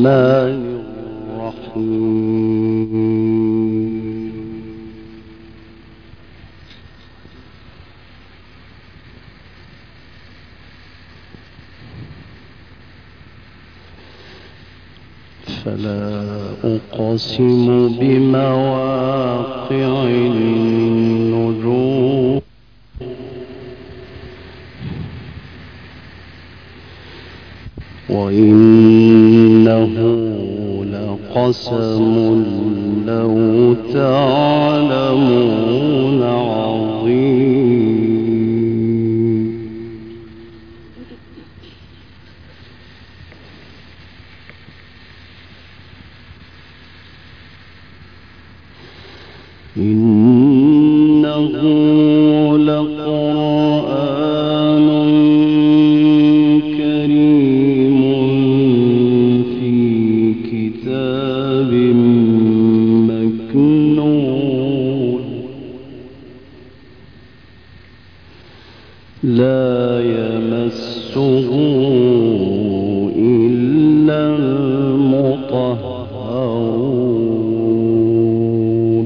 الرحمن الرحيم. فلا أقسم بمواقع النجوم وإنه لقسم لو تعلمون عظيم. إنه لقرآن كريم في كتاب مكنون لا يمسه إلا المطهرون.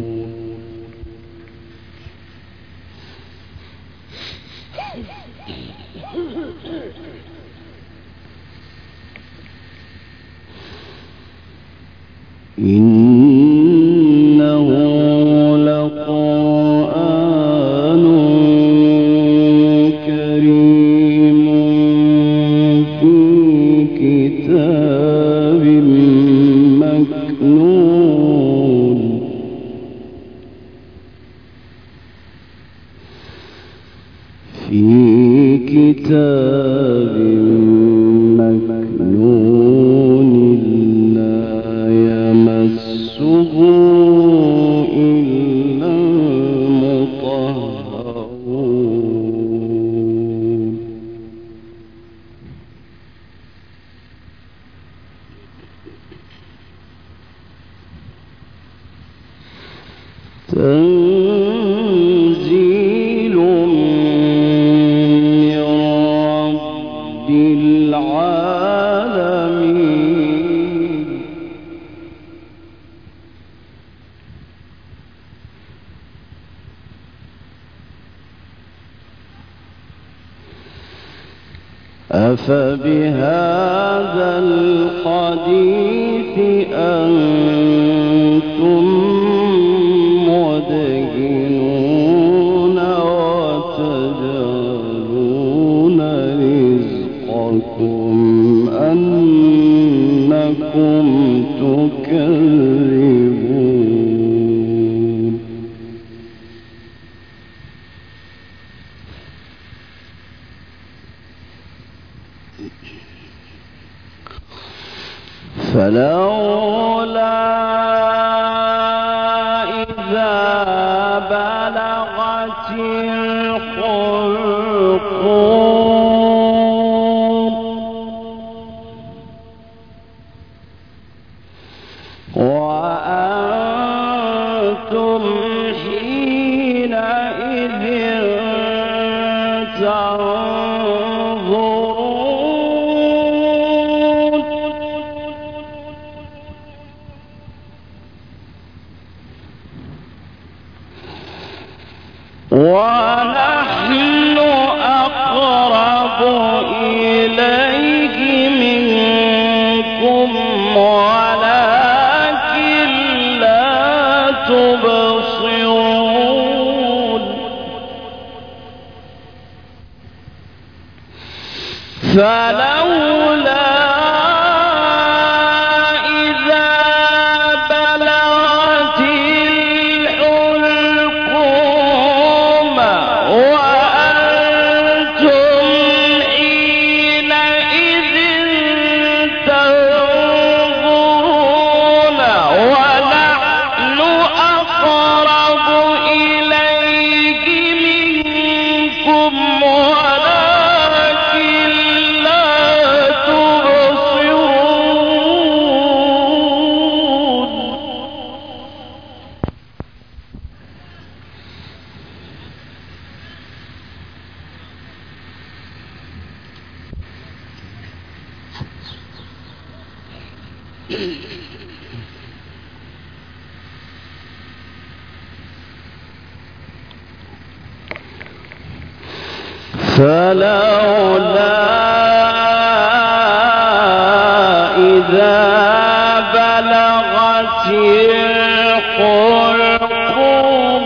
إنه لقرآن كريم في كتاب مكنون في كتاب مكنون لا يمسه إلا المطهرون. تنزيل من رب العالمين. أفبهذا الحديث أنتم مدهنون وتجعلون رزقكم أنكم تكذبون. فلولا إذا بلغت الحلقوم وأنتم حينئذ تنظرون. ونحن أقرب إليه منكم ولكن لا تبصرون. فلولا إذا بلغت الحلقوم وأنتم حينئذ تنظرون ونحن أقرب إليه منكم ولكن لا فلولا إذا بلغت الحلقوم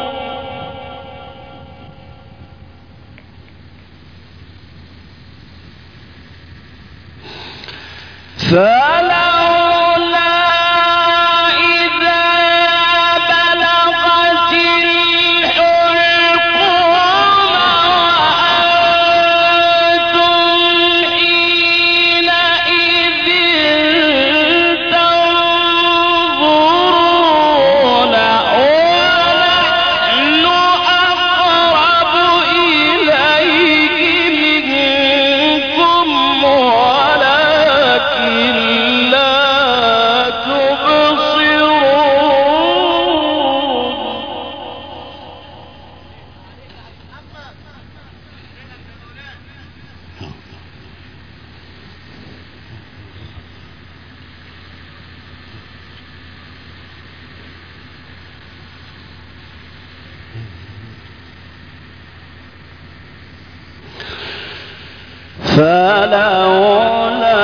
فلولا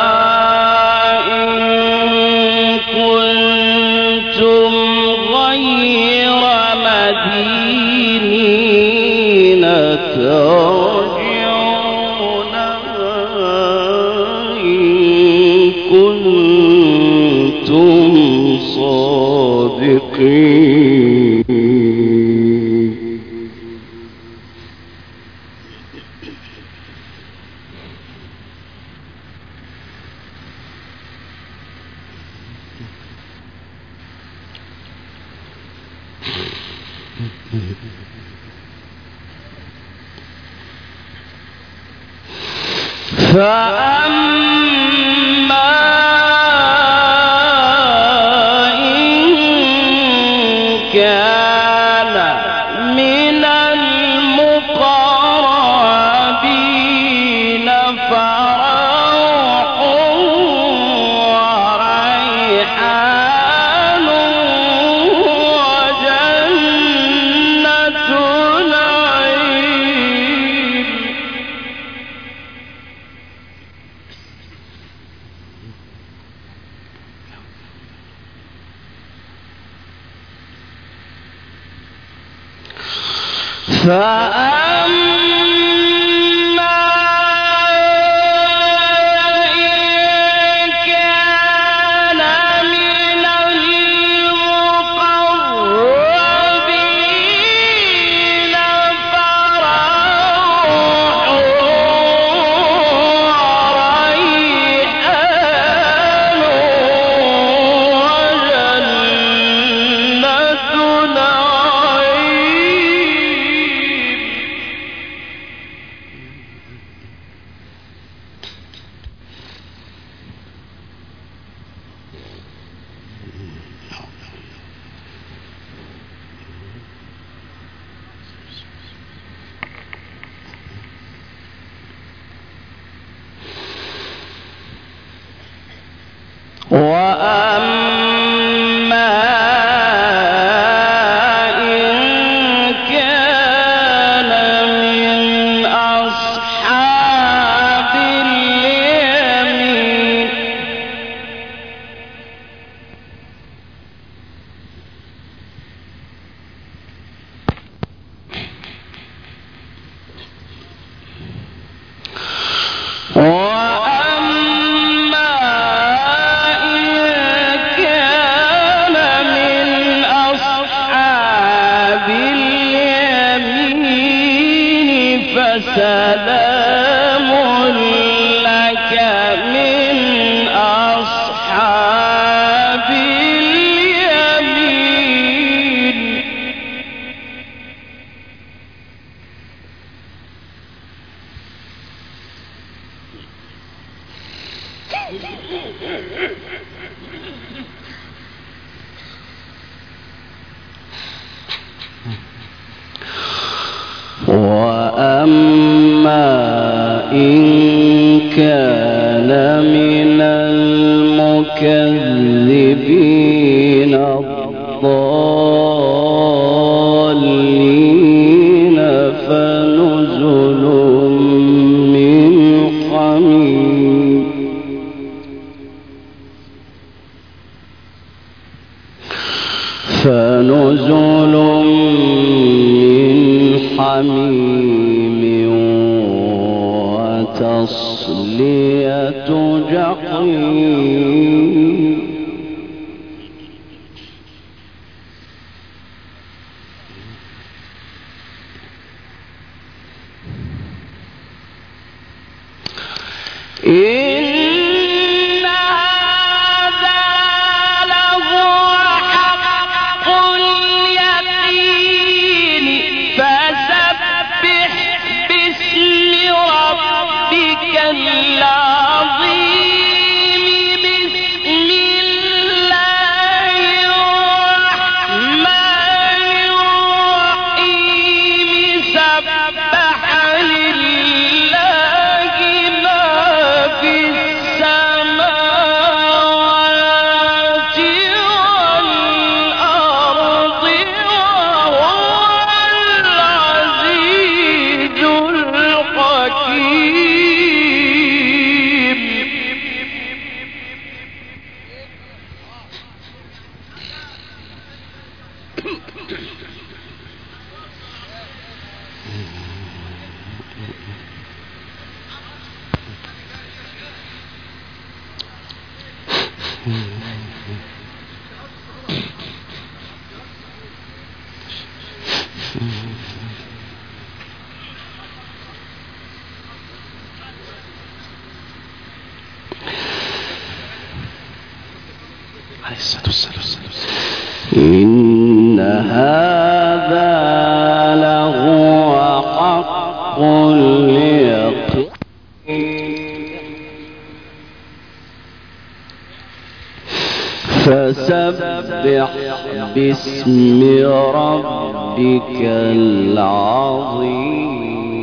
إن كنتم غير مدينين ترجعونها إن كنتم صادقين فأما إن كان من المقربين فروح وريحان وجنة نعيم فأما إن كان من المقربين فروح وريحان وجنة نعيم وأما إن كان من أصحاب اليمين سلام لك من أصحاب اليمين وأما إن كان من المكذبين الضالين فنزل فنزل من حميم وتصلية جحيم. إن هذا لهو حق اليقين فسبح باسم ربك العظيم.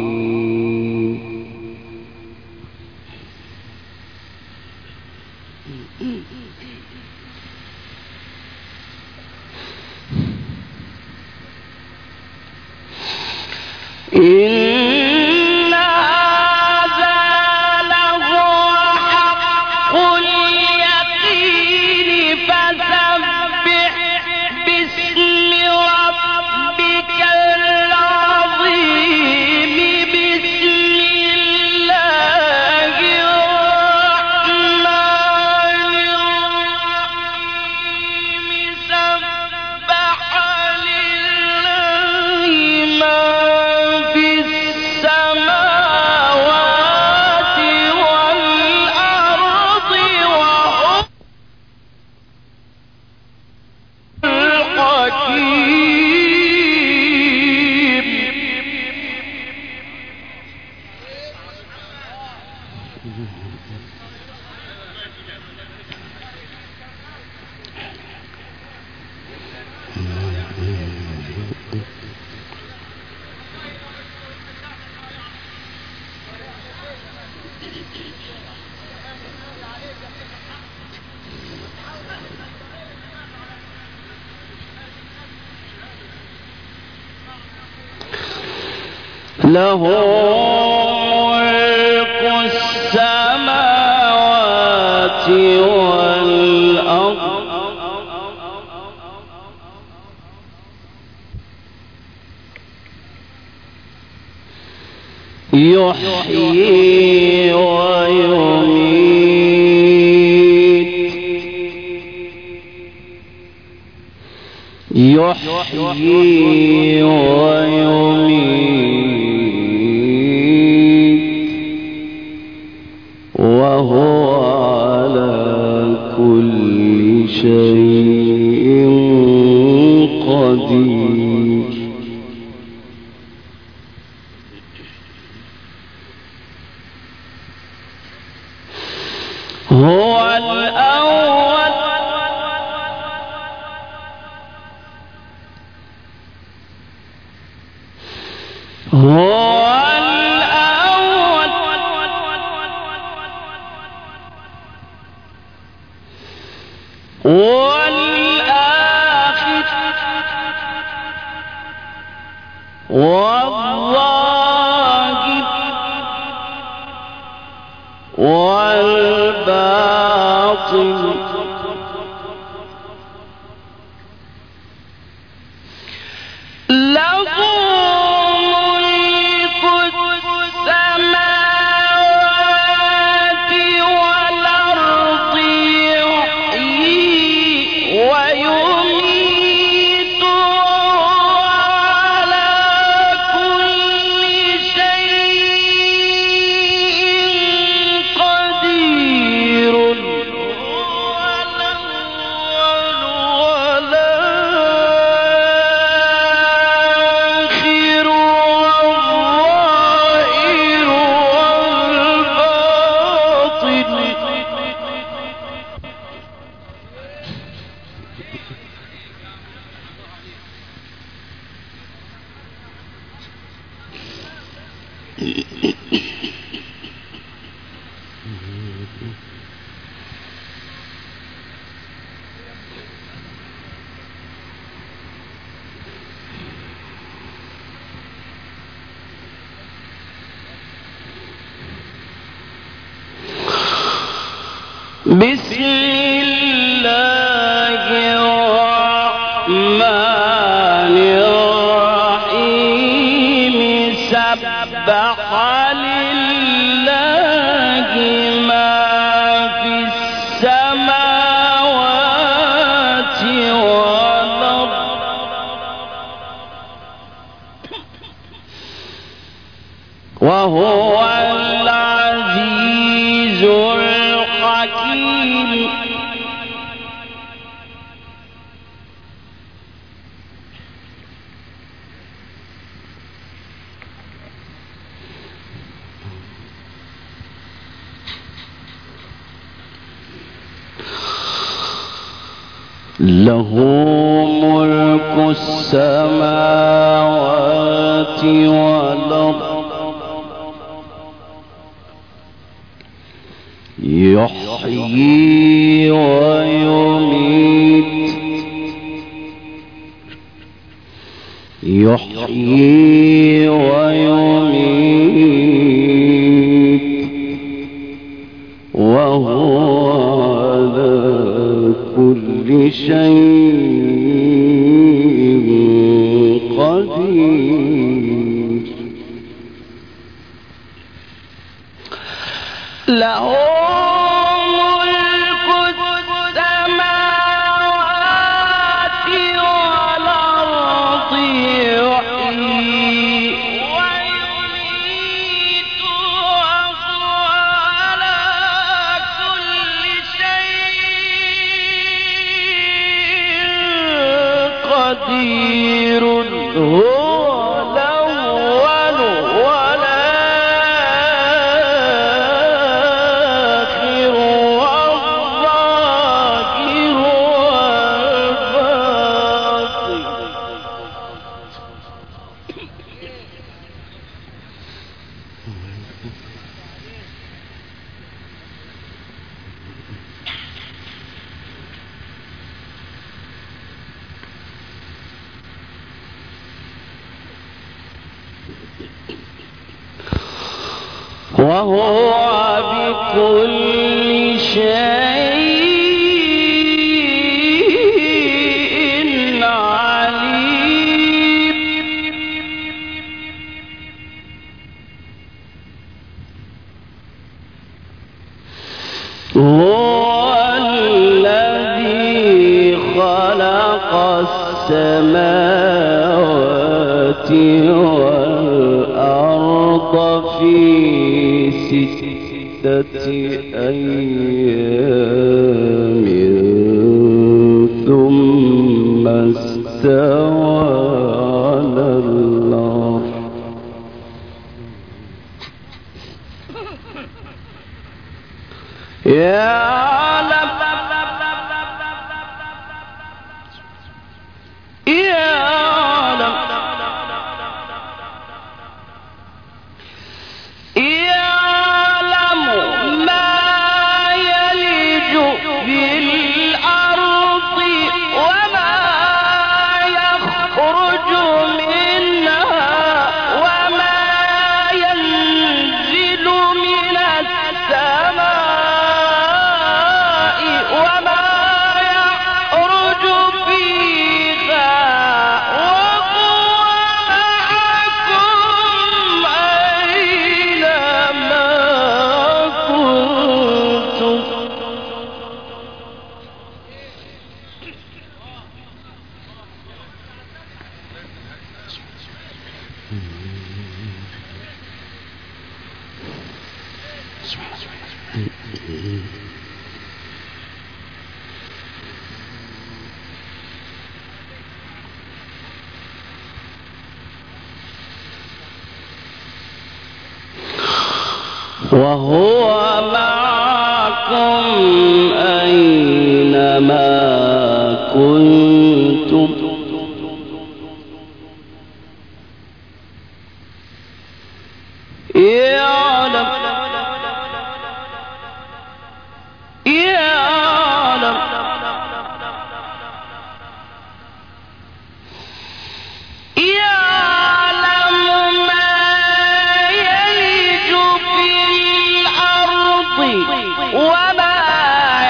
إن هذا لهو حق اليقين فسبح باسم ربك العظيم. بسم الله الرحمن الرحيم. سبح لله ما في السماوات والأرض وهو الحكيم. له ملك السماوات والأرض يحيي ويميت. يحيي ويميت وهو على كل شيء قدير. هو الأول هو الأول والآخر والظاهر والباطن بسم الله الرحمن الرحيم سبح لله ما في السماوات والأرض وهو العزيز الحكيم له ملك السماوات والأرض يحيي ويميت يحيي ويميت وهو على كل شيء قدير له قدير هو الأول والآخر والظاهر والباطن وهو بكل شيء عليم هو الذي خلق السماوات والأرض في 6 أيام ثم استوى على العرش يعلم ما يلج في الأرض وما يخرج منها وما ينزل من السماء وما يعرج فيها وهو معكم أينما كنتم وهو معكم أينما كنتم يعلم وما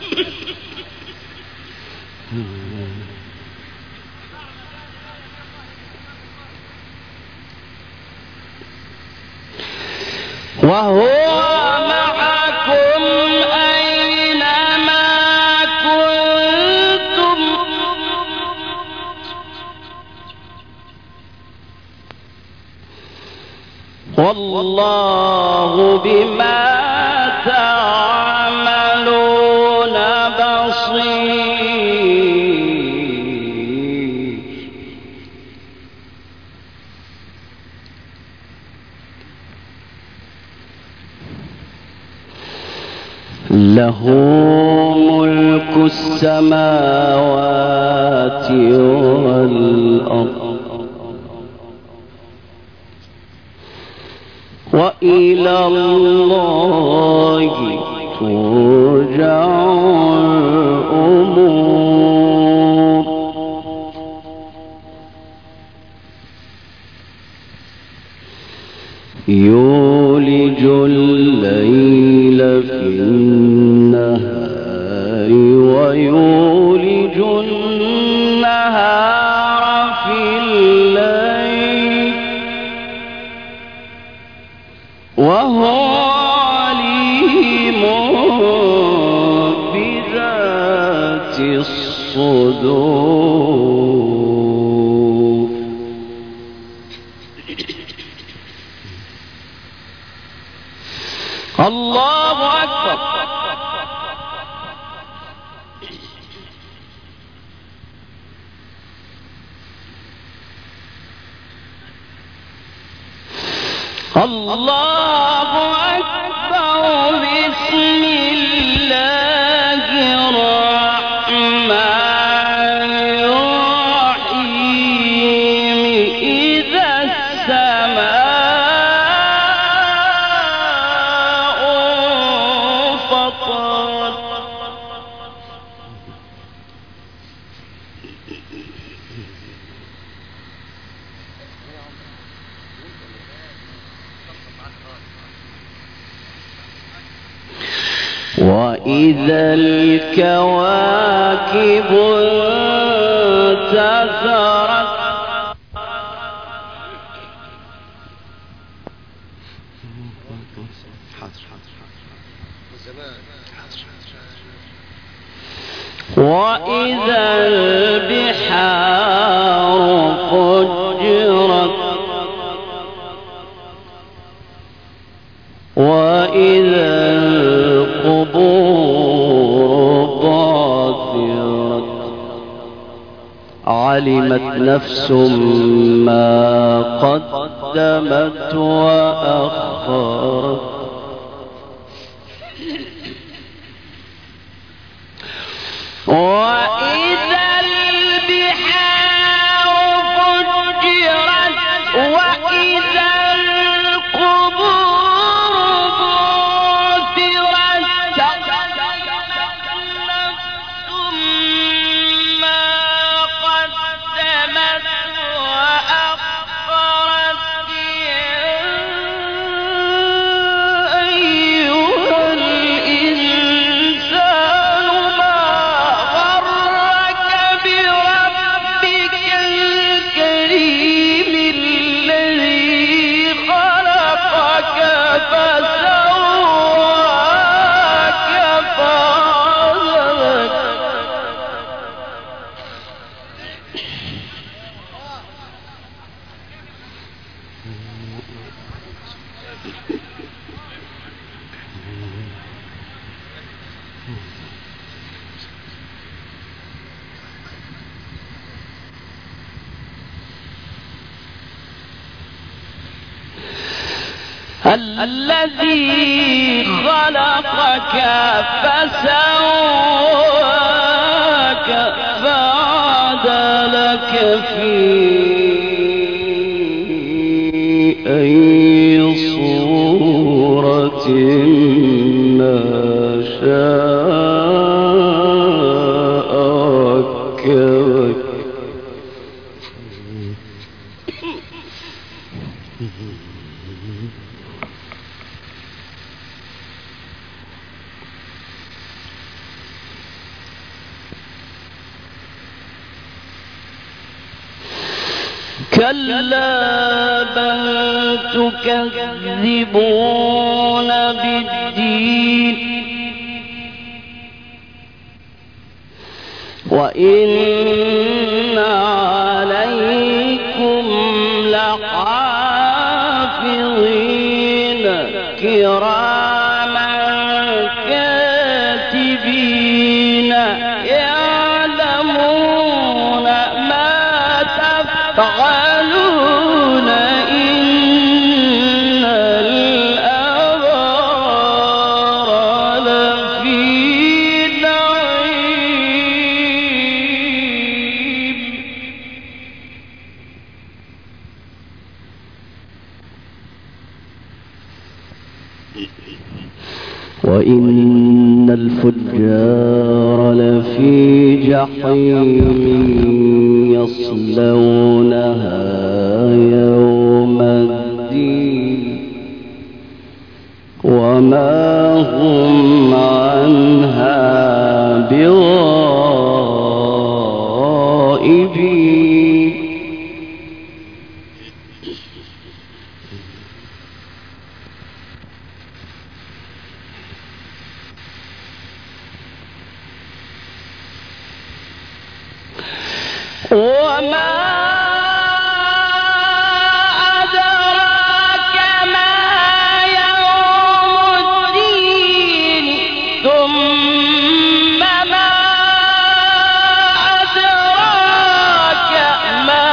وهو معكم أينما كنتم والله بما تعملون بصير. له ملك السماوات والأرض وإلى الله ترجع الأمور. يولج الليل في النهار ويولج النهار في الليل وهو عليم بذات الصدور. الله أكبر. الله أكبر. بسم الله الرحمن الرحيم. إذا السماء انفطرت وإذا الكواكب انتثرت وإذا البحار فجرت وإذا القبور بعثرت علمت نفس ما قدمت وأخرت وإذا البحار فجرت وإذا القبور بعثرت نفس ما قدمت وأخرت يا أيها الإنسان ما غرك بربك الكريم الذي خلقك فسواك فعدلك الذي خلقك فسواك فعدلك في أي صورة ما شاء ركبك. كلا بل تكذبون بالدين وإن عليكم لحافظين كراما كاتبين يعلمون ما تفعلون إن الأبرار لفي نعيم وإن الفجار لفي جحيم يصلونها يوم الدين وما هم عنها بغائبين وما أدراك ما يوم الدين ثم ما أدراك ما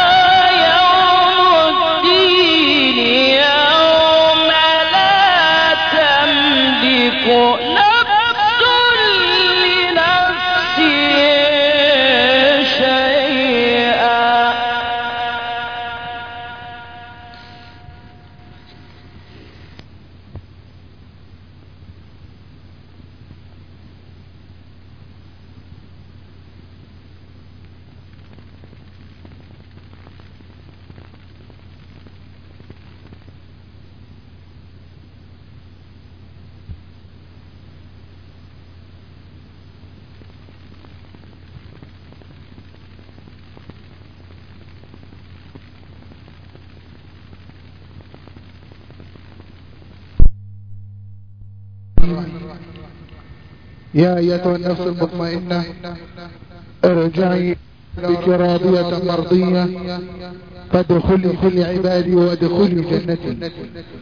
يوم الدين يوم لا تملك نفس لنفس يا أيتها النفس المطمئنة ارجعي بك راضية مرضية فادخلي في عبادي وادخلي جنتي.